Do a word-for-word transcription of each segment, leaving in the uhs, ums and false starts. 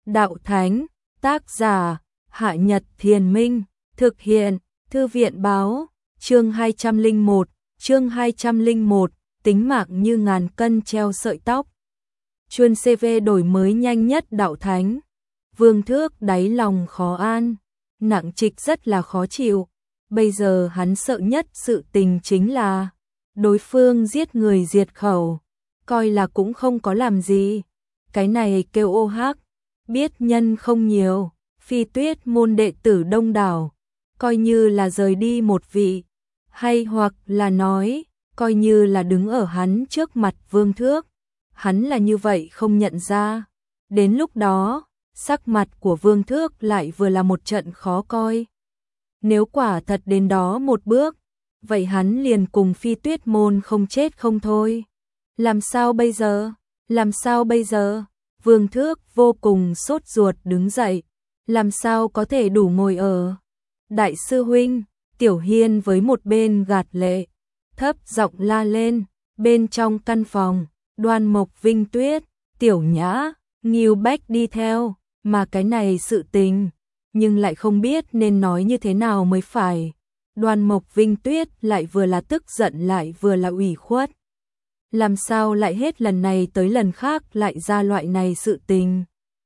Đạo Thánh, tác giả, Hạ Nhật Thiền Minh, thực hiện, Thư viện Báo, chương hai trăm lẻ một, chương hai trăm lẻ một, tính mạng như ngàn cân treo sợi tóc. Chuyên xê vê đổi mới nhanh nhất Đạo Thánh. Vương Thước đáy lòng khó an, nặng trịch rất là khó chịu. Bây giờ hắn sợ nhất sự tình chính là đối phương giết người diệt khẩu, coi là cũng không có làm gì. Cái này kêu ô hắc, biết nhân không nhiều, Phi Tuyết môn đệ tử đông đảo, coi như là rời đi một vị, hay hoặc là nói, coi như là đứng ở hắn trước mặt Vương Thước, hắn là như vậy không nhận ra. Đến lúc đó, sắc mặt của Vương Thước lại vừa là một trận khó coi. Nếu quả thật đến đó một bước, vậy hắn liền cùng Phi Tuyết môn không chết không thôi. Làm sao bây giờ? Làm sao bây giờ? Vương Thước vô cùng sốt ruột đứng dậy, làm sao có thể đủ ngồi ở. Đại sư huynh, Tiểu Hiên với một bên gạt lệ, thấp giọng la lên. Bên trong căn phòng, Đoan Mộc Vinh Tuyết, Tiểu Nhã, Ngưu Bách đi theo, mà cái này sự tình, nhưng lại không biết nên nói như thế nào mới phải. Đoan Mộc Vinh Tuyết lại vừa là tức giận lại vừa là ủy khuất. Làm sao lại hết lần này tới lần khác lại ra loại này sự tình?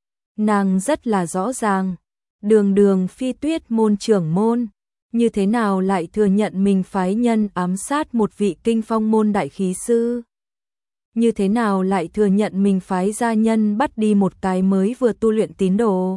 Nàng rất là rõ ràng, đường đường Phi Tuyết môn trưởng môn, như thế nào lại thừa nhận mình phái nhân ám sát một vị Kinh Phong môn đại khí sư? Như thế nào lại thừa nhận mình phái gia nhân bắt đi một cái mới vừa tu luyện tín đồ?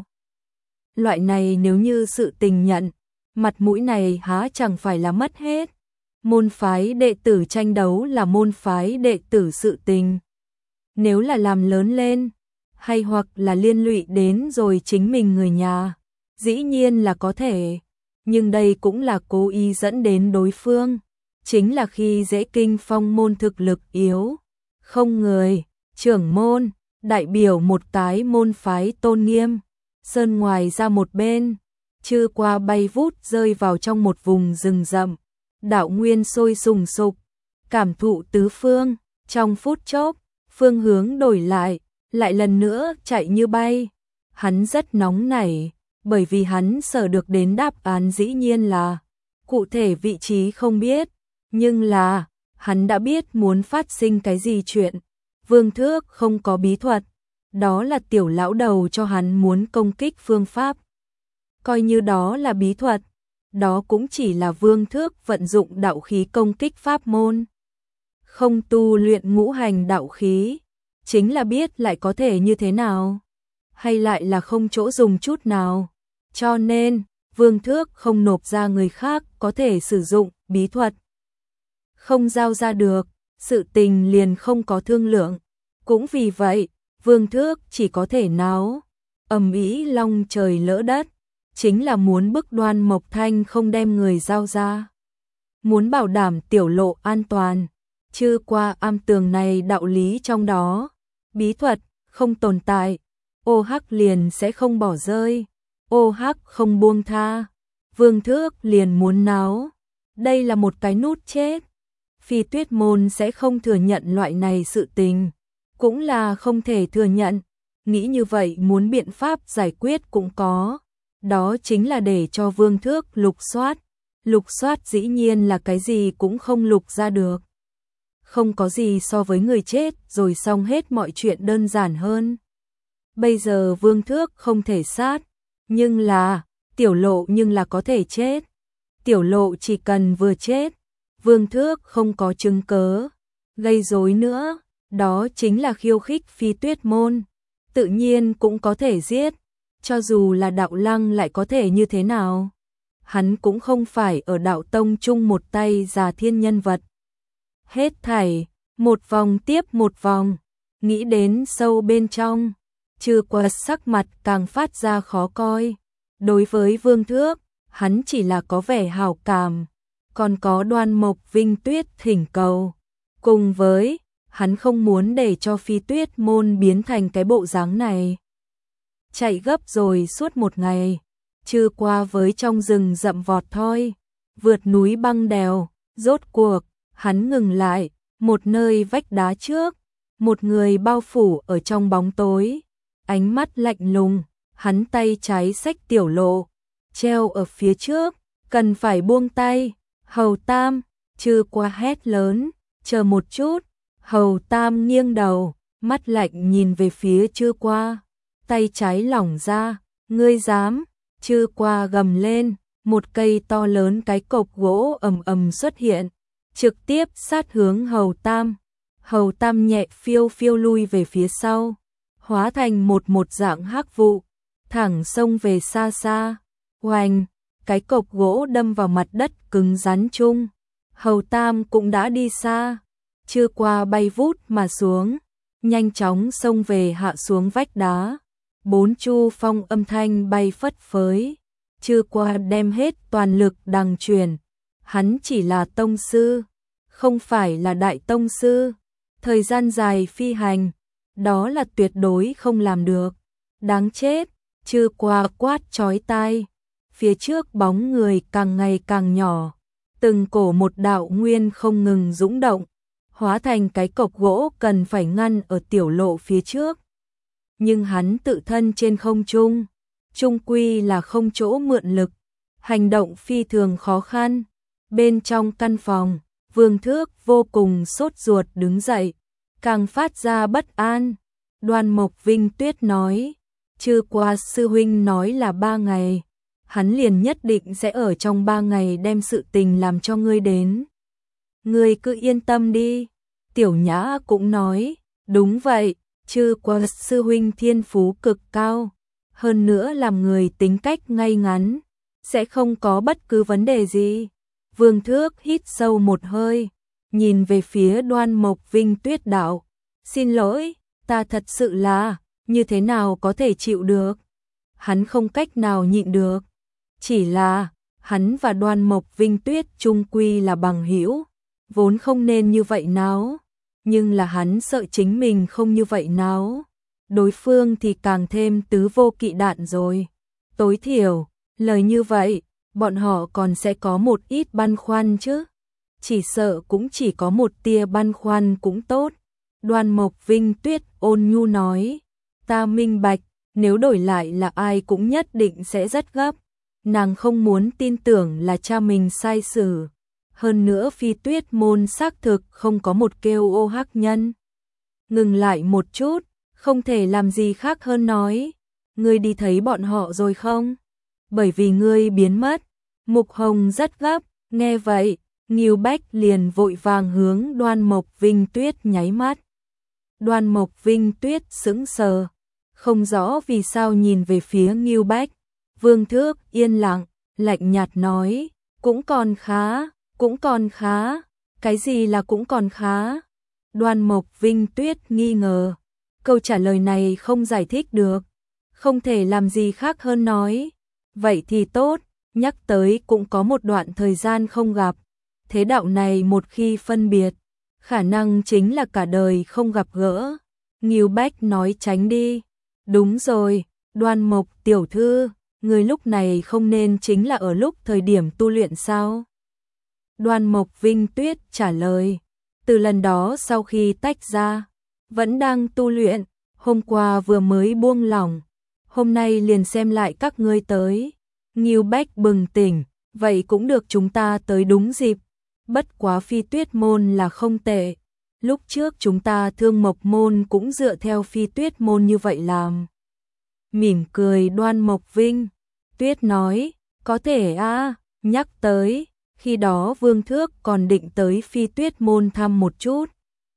Loại này nếu như sự tình nhận, mặt mũi này há chẳng phải là mất hết. Môn phái đệ tử tranh đấu là môn phái đệ tử sự tình. Nếu là làm lớn lên, hay hoặc là liên lụy đến rồi chính mình người nhà, dĩ nhiên là có thể. Nhưng đây cũng là cố ý dẫn đến đối phương. Chính là khi dễ Kinh Phong môn thực lực yếu, không người, trưởng môn, đại biểu một cái môn phái tôn nghiêm. Sơn ngoài ra một bên, chư qua bay vút rơi vào trong một vùng rừng rậm. Đạo nguyên sôi sùng sục, cảm thụ tứ phương, trong phút chốc, phương hướng đổi lại, lại lần nữa chạy như bay. Hắn rất nóng nảy, bởi vì hắn sở được đến đáp án dĩ nhiên là, cụ thể vị trí không biết, nhưng là, hắn đã biết muốn phát sinh cái gì chuyện. Vương Thước không có bí thuật, đó là tiểu lão đầu cho hắn muốn công kích phương pháp. Coi như đó là bí thuật, đó cũng chỉ là Vương Thước vận dụng đạo khí công kích pháp môn. Không tu luyện ngũ hành đạo khí, chính là biết lại có thể như thế nào, hay lại là không chỗ dùng chút nào. Cho nên, Vương Thước không nộp ra người khác có thể sử dụng bí thuật. Không giao ra được, sự tình liền không có thương lượng. Cũng vì vậy, Vương Thước chỉ có thể náo ầm ĩ long trời lỡ đất, chính là muốn bức Đoan Mộc Thanh không đem người giao ra. Muốn bảo đảm tiểu lộ an toàn, chứ qua am tường này đạo lý trong đó, bí thuật không tồn tại, ô hắc liền sẽ không bỏ rơi, ô hắc không buông tha. Vương Thước liền muốn náo, đây là một cái nút chết. Phi Tuyết môn sẽ không thừa nhận loại này sự tình, cũng là không thể thừa nhận. Nghĩ như vậy muốn biện pháp giải quyết cũng có, đó chính là để cho Vương Thước lục soát. Lục soát dĩ nhiên là cái gì cũng không lục ra được. Không có gì so với người chết rồi xong hết mọi chuyện đơn giản hơn. Bây giờ Vương Thước không thể sát, nhưng là, tiểu lộ nhưng là có thể chết. Tiểu lộ chỉ cần vừa chết, Vương Thước không có chứng cớ gây rối nữa, đó chính là khiêu khích Phi Tuyết môn, tự nhiên cũng có thể giết. Cho dù là đạo lăng lại có thể như thế nào? Hắn cũng không phải ở đạo tông chung một tay già thiên nhân vật. Hết thảy, một vòng tiếp một vòng, nghĩ đến sâu bên trong, trừ qua sắc mặt càng phát ra khó coi. Đối với Vương Thước, hắn chỉ là có vẻ hảo cảm, còn có Đoan Mộc Vinh Tuyết thỉnh cầu. Cùng với, hắn không muốn để cho Phi Tuyết môn biến thành cái bộ dáng này. Chạy gấp rồi suốt một ngày, trừ qua với trong rừng rậm vọt thôi, vượt núi băng đèo, rốt cuộc, hắn ngừng lại, một nơi vách đá trước, một người bao phủ ở trong bóng tối, ánh mắt lạnh lùng, hắn tay trái xách tiểu lộ, treo ở phía trước, cần phải buông tay. Hầu Tam, Chư Qua hét lớn, chờ một chút. Hầu Tam nghiêng đầu, mắt lạnh nhìn về phía Chư Qua, tay trái lỏng ra, ngươi dám? Chư Qua gầm lên, một cây to lớn cái cọc gỗ ầm ầm xuất hiện, trực tiếp sát hướng Hầu Tam. Hầu Tam nhẹ phiêu phiêu lui về phía sau, hóa thành một một dạng hắc vụ, thẳng xông về xa xa. Oanh, cái cọc gỗ đâm vào mặt đất cứng rắn chung. Hầu Tam cũng đã đi xa, Chư Qua bay vút mà xuống, nhanh chóng xông về hạ xuống vách đá. Bốn chu phong âm thanh bay phất phới, Chư Qua đem hết toàn lực đằng truyền. Hắn chỉ là tông sư, không phải là đại tông sư. Thời gian dài phi hành, đó là tuyệt đối không làm được. Đáng chết, Chư Qua quát chói tai. Phía trước bóng người càng ngày càng nhỏ, từng cổ một đạo nguyên không ngừng dũng động, hóa thành cái cọc gỗ cần phải ngăn ở tiểu lộ phía trước. Nhưng hắn tự thân trên không trung, trung quy là không chỗ mượn lực, hành động phi thường khó khăn. Bên trong căn phòng, Vương Thước vô cùng sốt ruột đứng dậy, càng phát ra bất an. Đoan Mộc Vinh Tuyết nói, Chư Qua sư huynh nói là ba ngày, hắn liền nhất định sẽ ở trong ba ngày đem sự tình làm cho ngươi đến. Ngươi cứ yên tâm đi. Tiểu Nhã cũng nói, đúng vậy, Chư Qua sư huynh thiên phú cực cao, hơn nữa làm người tính cách ngay ngắn, sẽ không có bất cứ vấn đề gì. Vương Thước hít sâu một hơi, nhìn về phía Đoan Mộc Vinh Tuyết đạo, xin lỗi, ta thật sự là, như thế nào có thể chịu được. Hắn không cách nào nhịn được, chỉ là, hắn và Đoan Mộc Vinh Tuyết chung quy là bằng hữu, vốn không nên như vậy náo, nhưng là hắn sợ chính mình không như vậy náo, đối phương thì càng thêm tứ vô kỵ đạn rồi. Tối thiểu, lời như vậy, bọn họ còn sẽ có một ít băn khoăn chứ. Chỉ sợ cũng chỉ có một tia băn khoăn cũng tốt. Đoan Mộc Vinh Tuyết ôn nhu nói, ta minh bạch, nếu đổi lại là ai cũng nhất định sẽ rất gấp. Nàng không muốn tin tưởng là cha mình sai xử. Hơn nữa Phi Tuyết môn xác thực không có một kêu ô hắc nhân. Ngừng lại một chút, không thể làm gì khác hơn nói, ngươi đi thấy bọn họ rồi không? Bởi vì ngươi biến mất. Mục Hồng rất gấp, nghe vậy, Ngưu Bách liền vội vàng hướng Đoan Mộc Vinh Tuyết nháy mắt. Đoan Mộc Vinh Tuyết sững sờ, không rõ vì sao nhìn về phía Ngưu Bách. Vương Thước yên lặng, lạnh nhạt nói, cũng còn khá, cũng còn khá, cái gì là cũng còn khá? Đoan Mộc Vinh Tuyết nghi ngờ, câu trả lời này không giải thích được, không thể làm gì khác hơn nói, vậy thì tốt, nhắc tới cũng có một đoạn thời gian không gặp, thế đạo này một khi phân biệt, khả năng chính là cả đời không gặp gỡ. Ngưu Bách nói tránh đi, đúng rồi, Đoan Mộc tiểu thư, người lúc này không nên chính là ở lúc thời điểm tu luyện sao? Đoan Mộc Vinh Tuyết trả lời, từ lần đó sau khi tách ra, vẫn đang tu luyện, hôm qua vừa mới buông lỏng, hôm nay liền xem lại các ngươi tới. Ngưu Bách bừng tỉnh, vậy cũng được, chúng ta tới đúng dịp, bất quá Phi Tuyết môn là không tệ, lúc trước chúng ta Thương Mộc môn cũng dựa theo Phi Tuyết môn như vậy làm. Mỉm cười Đoan Mộc Vinh Tuyết nói, có thể a, à, nhắc tới, khi đó Vương Thước còn định tới Phi Tuyết môn thăm một chút.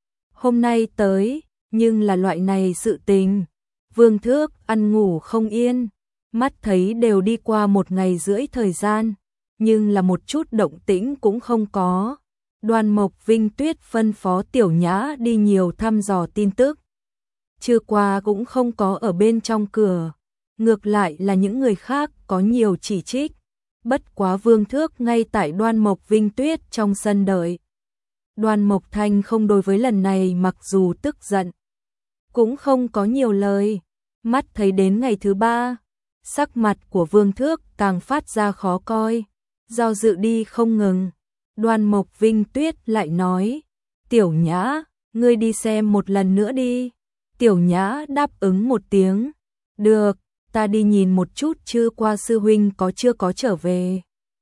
Hôm nay tới, nhưng là loại này sự tình, Vương Thước ăn ngủ không yên, mắt thấy đều đi qua một ngày rưỡi thời gian, nhưng là một chút động tĩnh cũng không có. Đoan Mộc Vinh Tuyết phân phó Tiểu Nhã đi nhiều thăm dò tin tức. Trưa qua cũng không có ở bên trong cửa, ngược lại là những người khác có nhiều chỉ trích. Bất quá Vương Thước ngay tại Đoan Mộc Vinh Tuyết trong sân đợi. Đoan Mộc Thanh không đối với lần này mặc dù tức giận, cũng không có nhiều lời. Mắt thấy đến ngày thứ ba, sắc mặt của Vương Thước càng phát ra khó coi, do dự đi không ngừng. Đoan Mộc Vinh Tuyết lại nói, Tiểu Nhã, ngươi đi xem một lần nữa đi. Tiểu Nhã đáp ứng một tiếng, được. ta đi nhìn một chút Chư Qua sư huynh có chưa có trở về.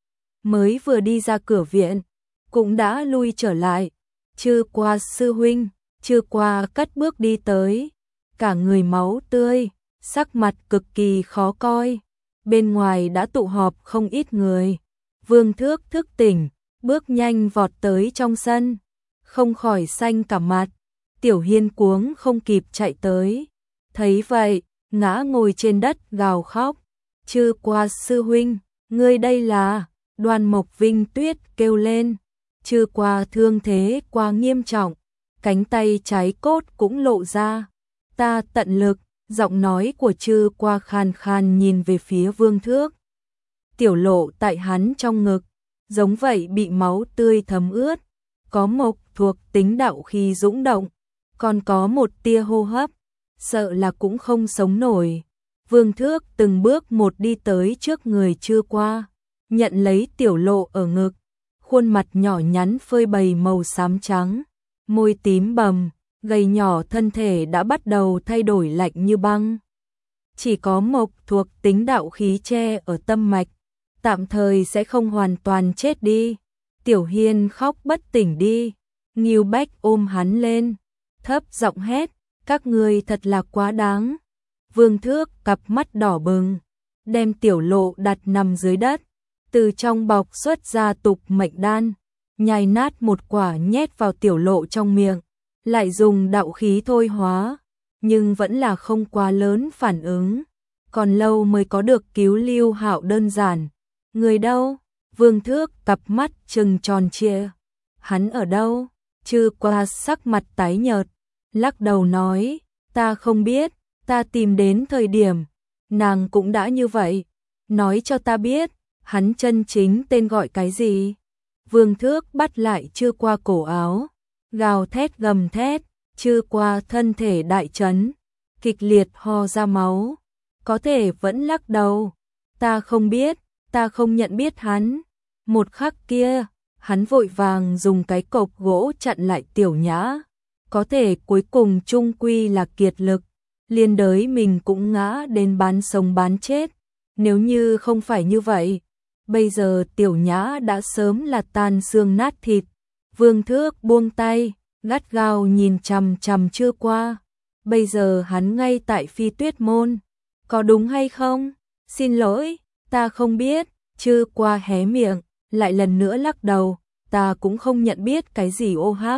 Mới vừa đi ra cửa viện, cũng đã lui trở lại. Chư Qua sư huynh, Chư Qua cất bước đi tới, cả người máu tươi, sắc mặt cực kỳ khó coi. Bên ngoài đã tụ họp không ít người. Vương Thước thức tỉnh, bước nhanh vọt tới trong sân, không khỏi xanh cả mặt. Tiểu Hiên cuống không kịp chạy tới, thấy vậy, ngã ngồi trên đất gào khóc. Chư Qua sư huynh, ngươi đây là? Đoan Mộc Vinh Tuyết kêu lên. Chư Qua thương thế quá nghiêm trọng, cánh tay trái cốt cũng lộ ra. Ta tận lực, giọng nói của Chư Qua khan khan nhìn về phía Vương Thước. Tiểu Lộ tại hắn trong ngực, giống vậy bị máu tươi thấm ướt, có mộc thuộc tính đạo khí dũng động, còn có một tia hô hấp, sợ là cũng không sống nổi. Vương Thước từng bước một đi tới trước người Chư Qua, nhận lấy Tiểu Lộ ở ngực, khuôn mặt nhỏ nhắn phơi bày màu xám trắng, môi tím bầm, gầy nhỏ thân thể đã bắt đầu thay đổi lạnh như băng. Chỉ có mộc thuộc tính đạo khí che ở tâm mạch, tạm thời sẽ không hoàn toàn chết đi. Tiểu Hiên khóc bất tỉnh đi, Ngưu Bách ôm hắn lên, thấp giọng hét, các ngươi thật là quá đáng. Vương Thước cặp mắt đỏ bừng, đem Tiểu Lộ đặt nằm dưới đất, từ trong bọc xuất ra tục mệnh đan, nhai nát một quả nhét vào Tiểu Lộ trong miệng, lại dùng đạo khí thôi hóa, nhưng vẫn là không quá lớn phản ứng, còn lâu mới có được cứu Lưu Hạo đơn giản. Người đâu? Vương Thước cặp mắt trừng tròn trịa. Hắn ở đâu? Chư Qua sắc mặt tái nhợt, lắc đầu nói, ta không biết, ta tìm đến thời điểm, nàng cũng đã như vậy. Nói cho ta biết, hắn chân chính tên gọi cái gì? Vương Thước bắt lại Chư Qua cổ áo, gào thét gầm thét. Chư Qua thân thể đại chấn, kịch liệt ho ra máu, có thể vẫn lắc đầu. Ta không biết, ta không nhận biết hắn. Một khắc kia, hắn vội vàng dùng cái cọc gỗ chặn lại Tiểu Nhã, có thể cuối cùng chung quy là kiệt lực, liên đới mình cũng ngã đến bán sống bán chết. Nếu như không phải như vậy, bây giờ Tiểu Nhã đã sớm là tan xương nát thịt. Vương Thước buông tay, gắt gao nhìn chằm chằm Chư Qua. Bây giờ hắn ngay tại Phi Tuyết Môn, có đúng hay không? Xin lỗi, ta không biết. Chư Qua hé miệng, lại lần nữa lắc đầu, ta cũng không nhận biết cái gì ô hắc.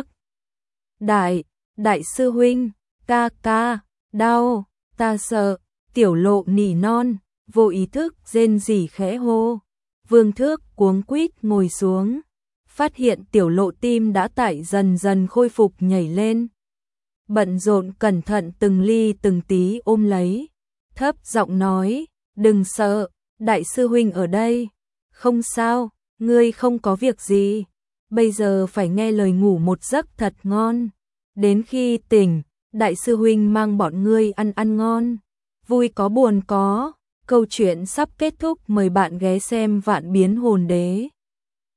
Đại, đại sư huynh, ca ca, đau, ta sợ. Tiểu Lộ nỉ non, vô ý thức rên rỉ khẽ hô. Vương Thước cuống quýt ngồi xuống, phát hiện Tiểu Lộ tim đã tại dần dần khôi phục nhảy lên. Bận rộn cẩn thận từng ly từng tí ôm lấy, thấp giọng nói, đừng sợ, đại sư huynh ở đây. Không sao, ngươi không có việc gì, bây giờ phải nghe lời ngủ một giấc thật ngon. Đến khi tỉnh, đại sư huynh mang bọn ngươi ăn ăn ngon. Vui có buồn có, câu chuyện sắp kết thúc, mời bạn ghé xem Vạn Biến Hồn Đế.